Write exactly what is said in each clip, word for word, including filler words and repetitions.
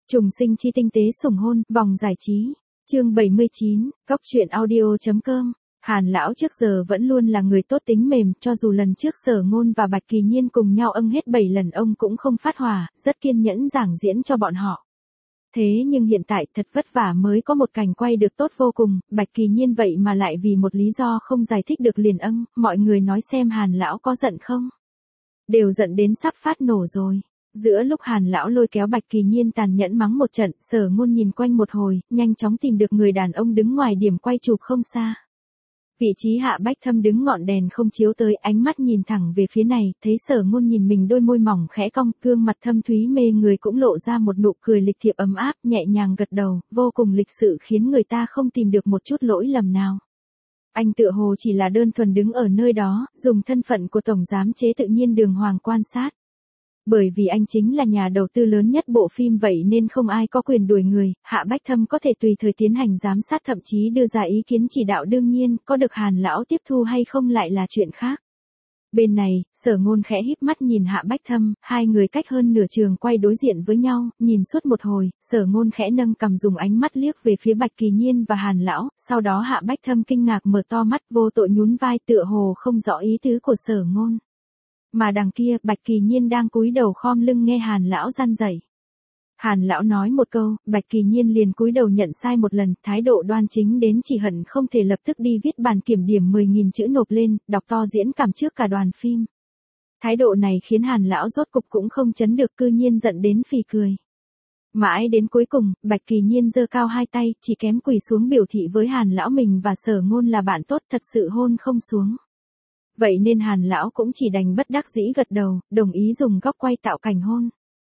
Trùng sinh chi tinh tế sủng hôn, vòng giải trí. Chương bảy mươi chín, Cóc truyện audio.com. Hàn lão trước giờ vẫn luôn là người tốt tính mềm, cho dù lần trước Sở Ngôn và Bạch Kỳ Nhiên cùng nhau âng hết bảy lần ông cũng không phát hỏa, rất kiên nhẫn giảng diễn cho bọn họ. Thế nhưng hiện tại thật vất vả mới có một cảnh quay được tốt vô cùng, Bạch Kỳ Nhiên vậy mà lại vì một lý do không giải thích được liền âng, mọi người nói xem Hàn lão có giận không? Đều giận đến sắp phát nổ rồi. Giữa lúc Hàn lão lôi kéo Bạch Kỳ Nhiên tàn nhẫn mắng một trận, Sở Ngôn nhìn quanh một hồi, nhanh chóng tìm được người đàn ông đứng ngoài điểm quay chụp không xa. Vị trí Hạ Bách Thâm đứng ngọn đèn không chiếu tới, ánh mắt nhìn thẳng về phía này, thấy Sở Ngôn nhìn mình đôi môi mỏng khẽ cong, gương mặt thâm thúy mê người cũng lộ ra một nụ cười lịch thiệp ấm áp, nhẹ nhàng gật đầu, vô cùng lịch sự khiến người ta không tìm được một chút lỗi lầm nào. Anh tựa hồ chỉ là đơn thuần đứng ở nơi đó, dùng thân phận của tổng giám chế tự nhiên đường hoàng quan sát. Bởi vì anh chính là nhà đầu tư lớn nhất bộ phim vậy nên không ai có quyền đuổi người, Hạ Bách Thâm có thể tùy thời tiến hành giám sát thậm chí đưa ra ý kiến chỉ đạo, đương nhiên, có được Hàn lão tiếp thu hay không lại là chuyện khác. Bên này, Sở Ngôn khẽ híp mắt nhìn Hạ Bách Thâm, hai người cách hơn nửa trường quay đối diện với nhau, nhìn suốt một hồi, Sở Ngôn khẽ nâng cằm dùng ánh mắt liếc về phía Bạch Kỳ Nhiên và Hàn lão, sau đó Hạ Bách Thâm kinh ngạc mở to mắt vô tội nhún vai tựa hồ không rõ ý tứ của Sở Ngôn. Mà đằng kia, Bạch Kỳ Nhiên đang cúi đầu khom lưng nghe Hàn lão răn dạy. Hàn lão nói một câu, Bạch Kỳ Nhiên liền cúi đầu nhận sai một lần, thái độ đoan chính đến chỉ hận không thể lập tức đi viết bàn kiểm điểm mười nghìn chữ nộp lên, đọc to diễn cảm trước cả đoàn phim. Thái độ này khiến Hàn lão rốt cục cũng không chấn được, cư nhiên giận đến phì cười. Mãi đến cuối cùng, Bạch Kỳ Nhiên giơ cao hai tay, chỉ kém quỳ xuống biểu thị với Hàn lão mình và Sở Ngôn là bạn tốt, thật sự hôn không xuống. Vậy nên Hàn lão cũng chỉ đành bất đắc dĩ gật đầu, đồng ý dùng góc quay tạo cảnh hôn.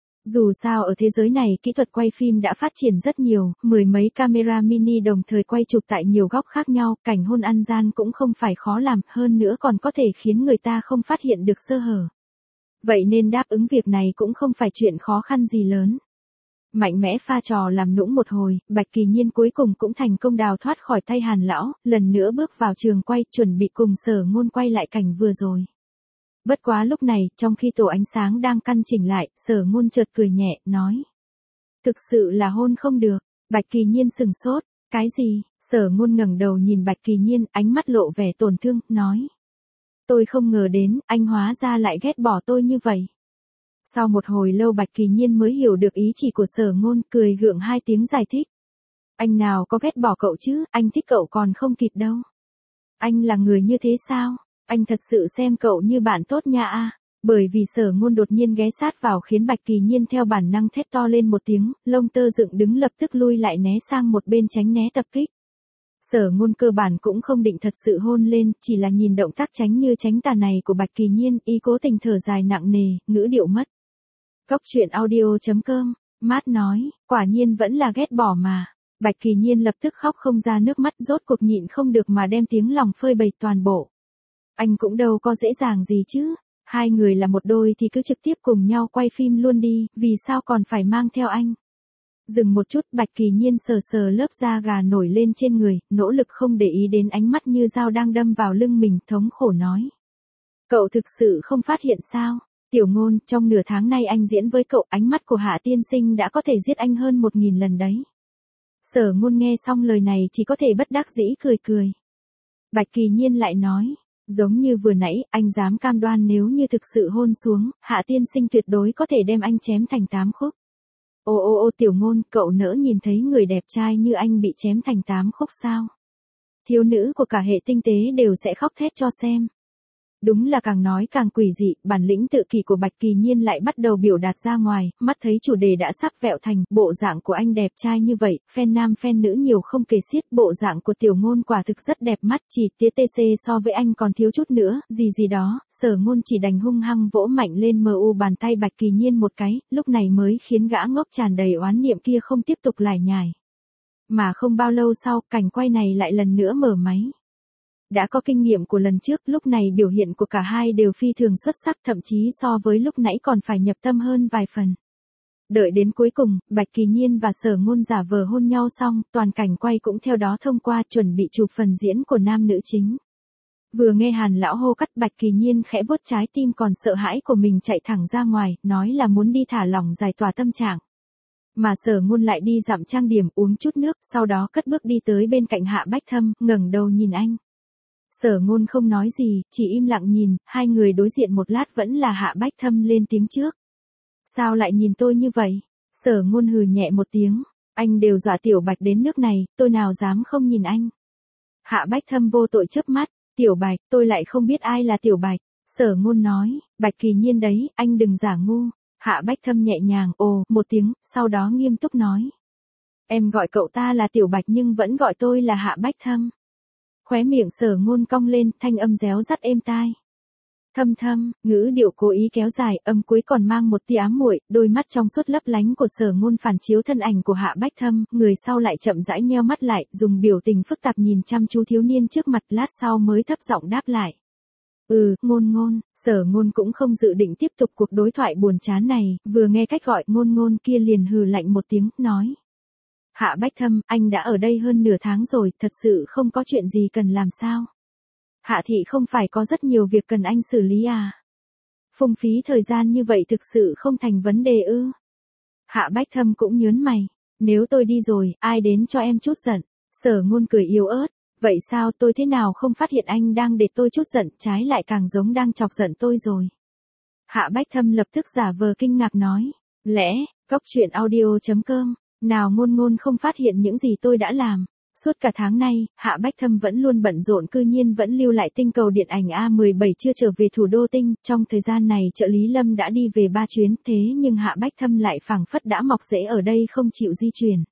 Dù sao ở thế giới này kỹ thuật quay phim đã phát triển rất nhiều, mười mấy camera mini đồng thời quay chụp tại nhiều góc khác nhau, cảnh hôn ăn gian cũng không phải khó làm, hơn nữa còn có thể khiến người ta không phát hiện được sơ hở. Vậy nên đáp ứng việc này cũng không phải chuyện khó khăn gì lớn. Mạnh mẽ pha trò làm nũng một hồi, Bạch Kỳ Nhiên cuối cùng cũng thành công đào thoát khỏi tay Hàn lão, lần nữa bước vào trường quay, chuẩn bị cùng Sở Ngôn quay lại cảnh vừa rồi. Bất quá lúc này, trong khi tổ ánh sáng đang căn chỉnh lại, Sở Ngôn chợt cười nhẹ, nói. Thực sự là hôn không được. Bạch Kỳ Nhiên sừng sốt. Cái gì? Sở Ngôn ngẩng đầu nhìn Bạch Kỳ Nhiên, ánh mắt lộ vẻ tổn thương, nói. Tôi không ngờ đến, anh hóa ra lại ghét bỏ tôi như vậy. Sau một hồi lâu Bạch Kỳ Nhiên mới hiểu được ý chỉ của Sở Ngôn, cười gượng hai tiếng giải thích. Anh nào có ghét bỏ cậu chứ, anh thích cậu còn không kịp đâu. Anh là người như thế sao? Anh thật sự xem cậu như bạn tốt nha a. Bởi vì Sở Ngôn đột nhiên ghé sát vào khiến Bạch Kỳ Nhiên theo bản năng thét to lên một tiếng, lông tơ dựng đứng lập tức lui lại né sang một bên tránh né tập kích. Sở Ngôn cơ bản cũng không định thật sự hôn lên, chỉ là nhìn động tác tránh như tránh tà này của Bạch Kỳ Nhiên, ý cố tình thở dài nặng nề, ngữ điệu mất. Cóc truyện audio.com, Mát nói, quả nhiên vẫn là ghét bỏ mà. Bạch Kỳ Nhiên lập tức khóc không ra nước mắt, rốt cuộc nhịn không được mà đem tiếng lòng phơi bày toàn bộ. Anh cũng đâu có dễ dàng gì chứ, hai người là một đôi thì cứ trực tiếp cùng nhau quay phim luôn đi, vì sao còn phải mang theo anh. Dừng một chút, Bạch Kỳ Nhiên sờ sờ lớp da gà nổi lên trên người, nỗ lực không để ý đến ánh mắt như dao đang đâm vào lưng mình, thống khổ nói. Cậu thực sự không phát hiện sao? Tiểu Ngôn, trong nửa tháng nay anh diễn với cậu, ánh mắt của Hạ tiên sinh đã có thể giết anh hơn một nghìn lần đấy. Sở Ngôn nghe xong lời này chỉ có thể bất đắc dĩ cười cười. Bạch Kỳ Nhiên lại nói, giống như vừa nãy, anh dám cam đoan nếu như thực sự hôn xuống, Hạ tiên sinh tuyệt đối có thể đem anh chém thành tám khúc. Ô ô ô Tiểu Ngôn, cậu nỡ nhìn thấy người đẹp trai như anh bị chém thành tám khúc sao? Thiếu nữ của cả hệ tinh tế đều sẽ khóc thét cho xem. Đúng là càng nói càng quỷ dị, bản lĩnh tự kỷ của Bạch Kỳ Nhiên lại bắt đầu biểu đạt ra ngoài, mắt thấy chủ đề đã sắp vẹo thành, bộ dạng của anh đẹp trai như vậy, fan nam fan nữ nhiều không kể xiết, bộ dạng của Tiểu Ngôn quả thực rất đẹp mắt, chỉ tía tê xê so với anh còn thiếu chút nữa, gì gì đó, Sở Ngôn chỉ đành hung hăng vỗ mạnh lên mờ u bàn tay Bạch Kỳ Nhiên một cái, lúc này mới khiến gã ngốc tràn đầy oán niệm kia không tiếp tục lải nhải. Mà không bao lâu sau, cảnh quay này lại lần nữa mở máy. Đã có kinh nghiệm của lần trước, lúc này biểu hiện của cả hai đều phi thường xuất sắc, thậm chí so với lúc nãy còn phải nhập tâm hơn vài phần. Đợi đến cuối cùng, Bạch Kỳ Nhiên và Sở Ngôn giả vờ hôn nhau xong, toàn cảnh quay cũng theo đó thông qua, chuẩn bị chụp phần diễn của nam nữ chính. Vừa nghe Hàn lão hô cắt, Bạch Kỳ Nhiên khẽ vuốt trái tim còn sợ hãi của mình chạy thẳng ra ngoài, nói là muốn đi thả lỏng giải tỏa tâm trạng. Mà Sở Ngôn lại đi dặm trang điểm uống chút nước, sau đó cất bước đi tới bên cạnh Hạ Bách Thâm, ngẩng đầu nhìn anh. Sở Ngôn không nói gì, chỉ im lặng nhìn, hai người đối diện một lát vẫn là Hạ Bách Thâm lên tiếng trước. Sao lại nhìn tôi như vậy? Sở Ngôn hừ nhẹ một tiếng, anh đều dọa Tiểu Bạch đến nước này, tôi nào dám không nhìn anh. Hạ Bách Thâm vô tội chớp mắt, Tiểu Bạch, tôi lại không biết ai là Tiểu Bạch. Sở Ngôn nói, Bạch Kỳ Nhiên đấy, anh đừng giả ngu. Hạ Bách Thâm nhẹ nhàng ồ một tiếng, sau đó nghiêm túc nói. Em gọi cậu ta là Tiểu Bạch nhưng vẫn gọi tôi là Hạ Bách Thâm. Khóe miệng Sở Ngôn cong lên, thanh âm réo rắt êm tai. Thâm thâm, ngữ điệu cố ý kéo dài, âm cuối còn mang một tia ám muội, đôi mắt trong suốt lấp lánh của Sở Ngôn phản chiếu thân ảnh của Hạ Bách Thâm, người sau lại chậm rãi nheo mắt lại, dùng biểu tình phức tạp nhìn chăm chú thiếu niên trước mặt, lát sau mới thấp giọng đáp lại. Ừ, Ngôn Ngôn. Sở Ngôn cũng không dự định tiếp tục cuộc đối thoại buồn chán này, vừa nghe cách gọi Ngôn Ngôn kia liền hừ lạnh một tiếng, nói. Hạ Bách Thâm, anh đã ở đây hơn nửa tháng rồi, thật sự không có chuyện gì cần làm sao? Hạ thị không phải có rất nhiều việc cần anh xử lý à? Phung phí thời gian như vậy thực sự không thành vấn đề ư? Hạ Bách Thâm cũng nhớn mày. Nếu tôi đi rồi, ai đến cho em chút giận? Sở Ngôn cười yếu ớt. Vậy sao tôi thế nào không phát hiện anh đang để tôi chút giận, trái lại càng giống đang chọc giận tôi rồi. Hạ Bách Thâm lập tức giả vờ kinh ngạc nói. Lẽ, Cóc Truyện Audio chấm com, nào Ngôn Ngôn không phát hiện những gì tôi đã làm. Suốt cả tháng nay, Hạ Bách Thâm vẫn luôn bận rộn, cư nhiên vẫn lưu lại tinh cầu điện ảnh A mười bảy chưa trở về thủ đô tinh, trong thời gian này trợ lý Lâm đã đi về ba chuyến, thế nhưng Hạ Bách Thâm lại phảng phất đã mọc rễ ở đây không chịu di chuyển.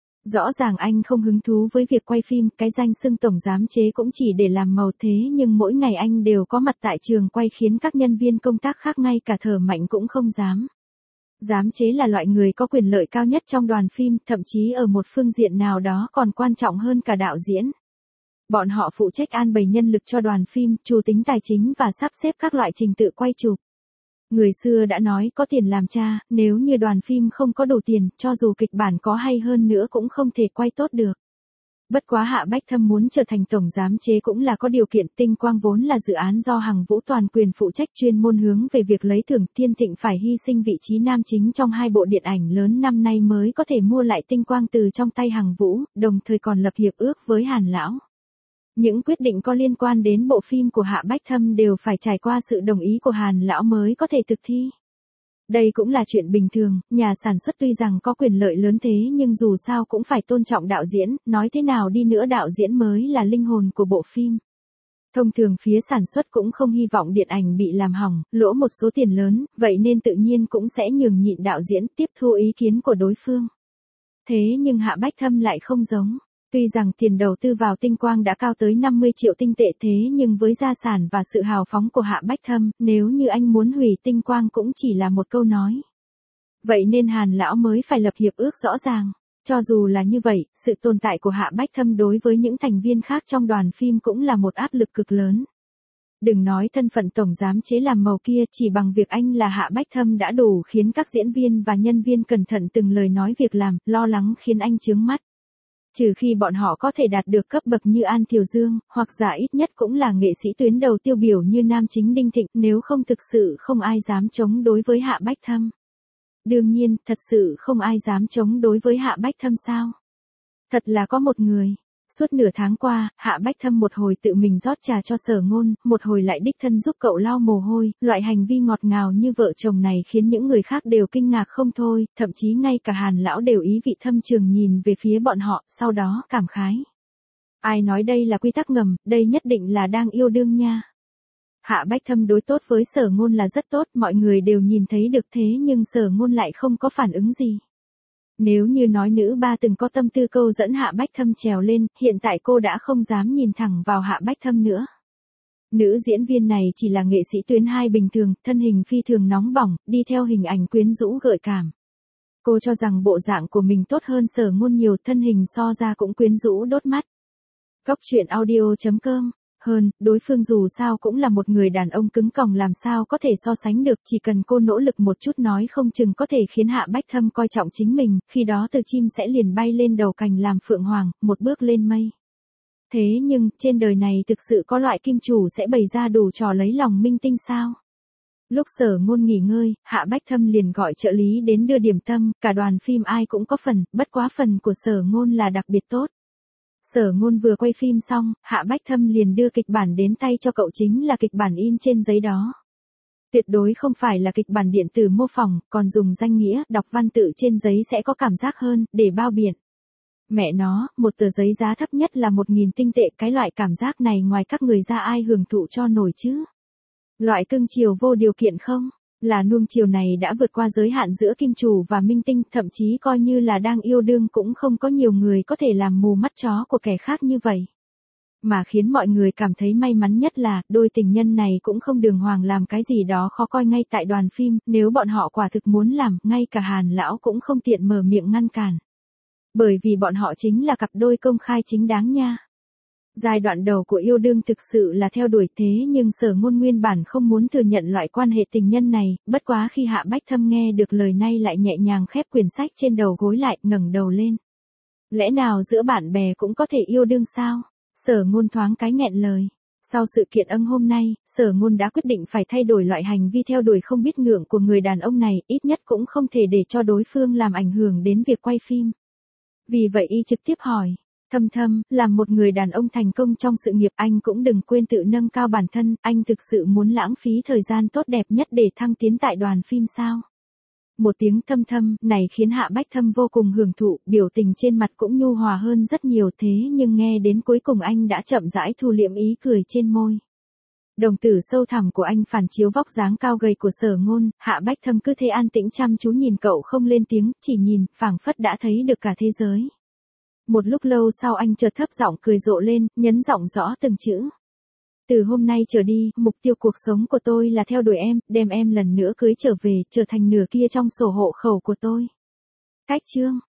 Rõ ràng anh không hứng thú với việc quay phim, cái danh xưng tổng giám chế cũng chỉ để làm màu, thế nhưng mỗi ngày anh đều có mặt tại trường quay khiến các nhân viên công tác khác ngay cả thở mạnh cũng không dám. Giám chế là loại người có quyền lợi cao nhất trong đoàn phim, thậm chí ở một phương diện nào đó còn quan trọng hơn cả đạo diễn. Bọn họ phụ trách an bày nhân lực cho đoàn phim, chủ tính tài chính và sắp xếp các loại trình tự quay chụp. Người xưa đã nói có tiền làm cha, nếu như đoàn phim không có đủ tiền, cho dù kịch bản có hay hơn nữa cũng không thể quay tốt được. Bất quá Hạ Bách Thâm muốn trở thành tổng giám chế cũng là có điều kiện, Tinh Quang vốn là dự án do Hằng Vũ toàn quyền phụ trách, chuyên môn hướng về việc lấy thưởng, Thiên Thịnh phải hy sinh vị trí nam chính trong hai bộ điện ảnh lớn năm nay mới có thể mua lại Tinh Quang từ trong tay Hằng Vũ, đồng thời còn lập hiệp ước với Hàn Lão. Những quyết định có liên quan đến bộ phim của Hạ Bách Thâm đều phải trải qua sự đồng ý của Hàn Lão mới có thể thực thi. Đây cũng là chuyện bình thường, nhà sản xuất tuy rằng có quyền lợi lớn thế nhưng dù sao cũng phải tôn trọng đạo diễn, nói thế nào đi nữa đạo diễn mới là linh hồn của bộ phim. Thông thường phía sản xuất cũng không hy vọng điện ảnh bị làm hỏng, lỗ một số tiền lớn, vậy nên tự nhiên cũng sẽ nhường nhịn đạo diễn, tiếp thu ý kiến của đối phương. Thế nhưng Hạ Bách Thâm lại không giống. Tuy rằng tiền đầu tư vào Tinh Quang đã cao tới năm mươi triệu tinh tệ, thế nhưng với gia sản và sự hào phóng của Hạ Bách Thâm, nếu như anh muốn hủy Tinh Quang cũng chỉ là một câu nói. Vậy nên Hàn Lão mới phải lập hiệp ước rõ ràng. Cho dù là như vậy, sự tồn tại của Hạ Bách Thâm đối với những thành viên khác trong đoàn phim cũng là một áp lực cực lớn. Đừng nói thân phận tổng giám chế làm màu kia, chỉ bằng việc anh là Hạ Bách Thâm đã đủ khiến các diễn viên và nhân viên cẩn thận từng lời nói việc làm, lo lắng khiến anh chướng mắt. Trừ khi bọn họ có thể đạt được cấp bậc như An Thiều Dương, hoặc giả ít nhất cũng là nghệ sĩ tuyến đầu tiêu biểu như nam chính Đinh Thịnh, nếu không thực sự không ai dám chống đối với Hạ Bách Thâm. Đương nhiên, thật sự không ai dám chống đối với Hạ Bách Thâm sao? Thật là có một người. Suốt nửa tháng qua, Hạ Bách Thâm một hồi tự mình rót trà cho Sở Ngôn, một hồi lại đích thân giúp cậu lau mồ hôi, loại hành vi ngọt ngào như vợ chồng này khiến những người khác đều kinh ngạc không thôi, thậm chí ngay cả Hàn Lão đều ý vị thâm trường nhìn về phía bọn họ, sau đó cảm khái. Ai nói đây là quy tắc ngầm, đây nhất định là đang yêu đương nha. Hạ Bách Thâm đối tốt với Sở Ngôn là rất tốt, mọi người đều nhìn thấy được, thế nhưng Sở Ngôn lại không có phản ứng gì. Nếu như nói nữ ba từng có tâm tư câu dẫn Hạ Bách Thâm trèo lên, hiện tại cô đã không dám nhìn thẳng vào Hạ Bách Thâm nữa. Nữ diễn viên này chỉ là nghệ sĩ tuyến hai bình thường, thân hình phi thường nóng bỏng, đi theo hình ảnh quyến rũ gợi cảm. Cô cho rằng bộ dạng của mình tốt hơn Sở Ngôn nhiều, thân hình so ra cũng quyến rũ đốt mắt. Cóc Truyện Audio chấm com. Hơn, đối phương dù sao cũng là một người đàn ông cứng còng, làm sao có thể so sánh được, chỉ cần cô nỗ lực một chút nói không chừng có thể khiến Hạ Bách Thâm coi trọng chính mình, khi đó từ chim sẽ liền bay lên đầu cành làm phượng hoàng, một bước lên mây. Thế nhưng, trên đời này thực sự có loại kim chủ sẽ bày ra đủ trò lấy lòng minh tinh sao? Lúc Sở Ngôn nghỉ ngơi, Hạ Bách Thâm liền gọi trợ lý đến đưa điểm tâm, cả đoàn phim ai cũng có phần, bất quá phần của Sở Ngôn là đặc biệt tốt. Sở Ngôn vừa quay phim xong, Hạ Bách Thâm liền đưa kịch bản đến tay cho cậu, chính là kịch bản in trên giấy đó. Tuyệt đối không phải là kịch bản điện tử mô phỏng, còn dùng danh nghĩa, đọc văn tự trên giấy sẽ có cảm giác hơn, để bao biện. Mẹ nó, một tờ giấy giá thấp nhất là một nghìn tinh tệ, cái loại cảm giác này ngoài các người ra ai hưởng thụ cho nổi chứ? Loại cưng chiều vô điều kiện không? Là nuông chiều này đã vượt qua giới hạn giữa kim chủ và minh tinh, thậm chí coi như là đang yêu đương cũng không có nhiều người có thể làm mù mắt chó của kẻ khác như vậy. Mà khiến mọi người cảm thấy may mắn nhất là, đôi tình nhân này cũng không đường hoàng làm cái gì đó khó coi ngay tại đoàn phim, nếu bọn họ quả thực muốn làm, ngay cả Hàn lão cũng không tiện mở miệng ngăn cản. Bởi vì bọn họ chính là cặp đôi công khai chính đáng nha. Giai đoạn đầu của yêu đương thực sự là theo đuổi, thế nhưng Sở Ngôn nguyên bản không muốn thừa nhận loại quan hệ tình nhân này, bất quá khi Hạ Bách Thâm nghe được lời này lại nhẹ nhàng khép quyển sách trên đầu gối lại, ngẩng đầu lên. Lẽ nào giữa bạn bè cũng có thể yêu đương sao? Sở Ngôn thoáng cái nghẹn lời. Sau sự kiện âng hôm nay, Sở Ngôn đã quyết định phải thay đổi loại hành vi theo đuổi không biết ngượng của người đàn ông này, ít nhất cũng không thể để cho đối phương làm ảnh hưởng đến việc quay phim. Vì vậy y trực tiếp hỏi, Thâm Thâm, làm một người đàn ông thành công trong sự nghiệp, anh cũng đừng quên tự nâng cao bản thân, anh thực sự muốn lãng phí thời gian tốt đẹp nhất để thăng tiến tại đoàn phim sao? Một tiếng Thâm Thâm này khiến Hạ Bách Thâm vô cùng hưởng thụ, biểu tình trên mặt cũng nhu hòa hơn rất nhiều, thế nhưng nghe đến cuối cùng anh đã chậm rãi thu liễm ý cười trên môi. Đồng tử sâu thẳm của anh phản chiếu vóc dáng cao gầy của Sở Ngôn, Hạ Bách Thâm cứ thế an tĩnh chăm chú nhìn cậu không lên tiếng, chỉ nhìn, phảng phất đã thấy được cả thế giới. Một lúc lâu sau anh chợt thấp giọng cười rộ lên, nhấn giọng rõ từng chữ. Từ hôm nay trở đi, mục tiêu cuộc sống của tôi là theo đuổi em, đem em lần nữa cưới trở về, trở thành nửa kia trong sổ hộ khẩu của tôi. Cách chương